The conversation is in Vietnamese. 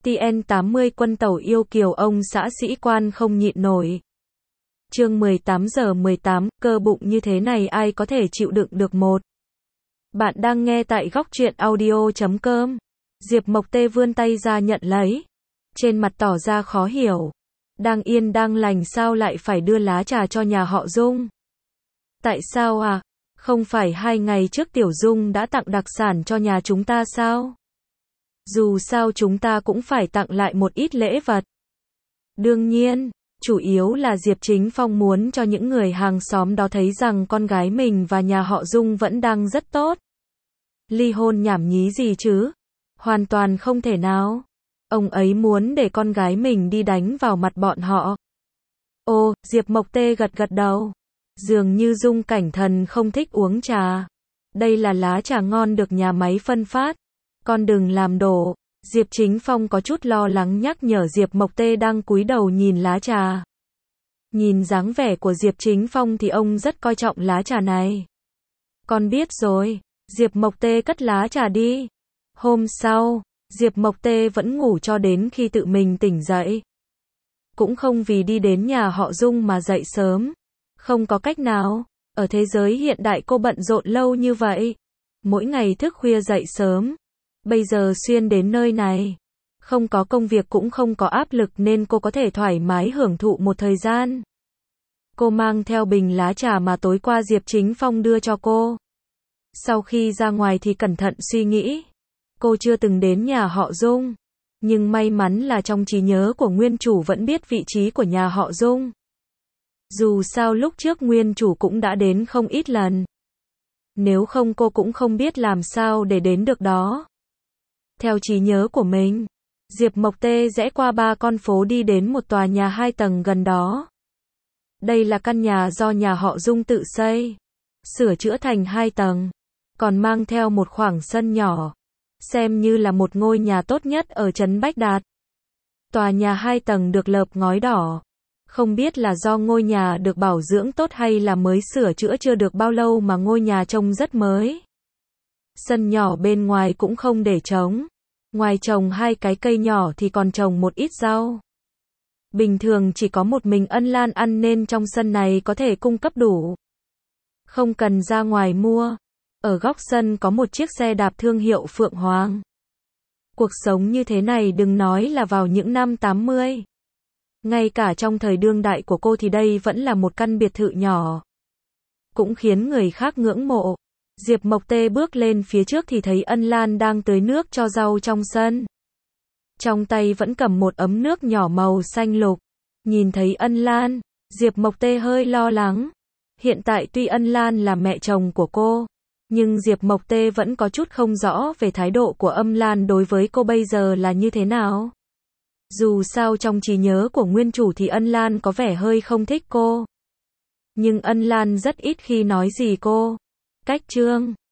TN80 quân tàu yêu kiều ông xã sĩ quan không nhịn nổi. Chương 18:18, cơ bụng như thế này ai có thể chịu đựng được một. Bạn đang nghe tại góc truyện audio.com. Diệp Mộc Tê vươn tay ra nhận lấy. Trên mặt tỏ ra khó hiểu. Đang yên đang lành sao lại phải đưa lá trà cho nhà họ Dung? Tại sao à? Không phải 2 ngày trước Tiểu Dung đã tặng đặc sản cho nhà chúng ta sao? Dù sao chúng ta cũng phải tặng lại một ít lễ vật. Đương nhiên, chủ yếu là Diệp Chính Phong muốn cho những người hàng xóm đó thấy rằng con gái mình và nhà họ Dung vẫn đang rất tốt. Ly hôn nhảm nhí gì chứ? Hoàn toàn không thể nào. Ông ấy muốn để con gái mình đi đánh vào mặt bọn họ. Ồ, Diệp Mộc Tê gật gật đầu. Dường như Dung Cảnh Thần không thích uống trà. Đây là lá trà ngon được nhà máy phân phát. Con đừng làm đổ. Diệp Chính Phong có chút lo lắng nhắc nhở Diệp Mộc Tê đang cúi đầu nhìn lá trà. Nhìn dáng vẻ của Diệp Chính Phong thì ông rất coi trọng lá trà này. Con biết rồi. Diệp Mộc Tê cất lá trà đi. Hôm sau, Diệp Mộc Tê vẫn ngủ cho đến khi tự mình tỉnh dậy. Cũng không vì đi đến nhà họ Dung mà dậy sớm. Không có cách nào. Ở thế giới hiện đại cô bận rộn lâu như vậy. Mỗi ngày thức khuya dậy sớm. Bây giờ xuyên đến nơi này. Không có công việc cũng không có áp lực nên cô có thể thoải mái hưởng thụ một thời gian. Cô mang theo bình lá trà mà tối qua Diệp Chính Phong đưa cho cô. Sau khi ra ngoài thì cẩn thận suy nghĩ. Cô chưa từng đến nhà họ Dung. Nhưng may mắn là trong trí nhớ của nguyên chủ vẫn biết vị trí của nhà họ Dung. Dù sao lúc trước nguyên chủ cũng đã đến không ít lần. Nếu không cô cũng không biết làm sao để đến được đó. Theo trí nhớ của mình, Diệp Mộc Tê rẽ qua 3 con phố đi đến một tòa nhà 2 tầng gần đó. Đây là căn nhà do nhà họ Dung tự xây, sửa chữa thành 2 tầng, còn mang theo một khoảng sân nhỏ, xem như là một ngôi nhà tốt nhất ở trấn Bách Đạt. Tòa nhà 2 tầng được lợp ngói đỏ. Không biết là do ngôi nhà được bảo dưỡng tốt hay là mới sửa chữa chưa được bao lâu mà ngôi nhà trông rất mới. Sân nhỏ bên ngoài cũng không để trống. Ngoài trồng 2 cái cây nhỏ thì còn trồng một ít rau. Bình thường chỉ có một mình Ân Lan ăn nên trong sân này có thể cung cấp đủ. Không cần ra ngoài mua. Ở góc sân có một chiếc xe đạp thương hiệu Phượng Hoàng. Cuộc sống như thế này đừng nói là vào những năm 80. Ngay cả trong thời đương đại của cô thì đây vẫn là một căn biệt thự nhỏ. Cũng khiến người khác ngưỡng mộ. Diệp Mộc Tê bước lên phía trước thì thấy Ân Lan đang tưới nước cho rau trong sân. Trong tay vẫn cầm một ấm nước nhỏ màu xanh lục. Nhìn thấy Ân Lan, Diệp Mộc Tê hơi lo lắng. Hiện tại tuy Ân Lan là mẹ chồng của cô, nhưng Diệp Mộc Tê vẫn có chút không rõ về thái độ của Ân Lan đối với cô bây giờ là như thế nào. Dù sao trong trí nhớ của nguyên chủ thì Ân Lan có vẻ hơi không thích cô. Nhưng Ân Lan rất ít khi nói gì cô. Cách chương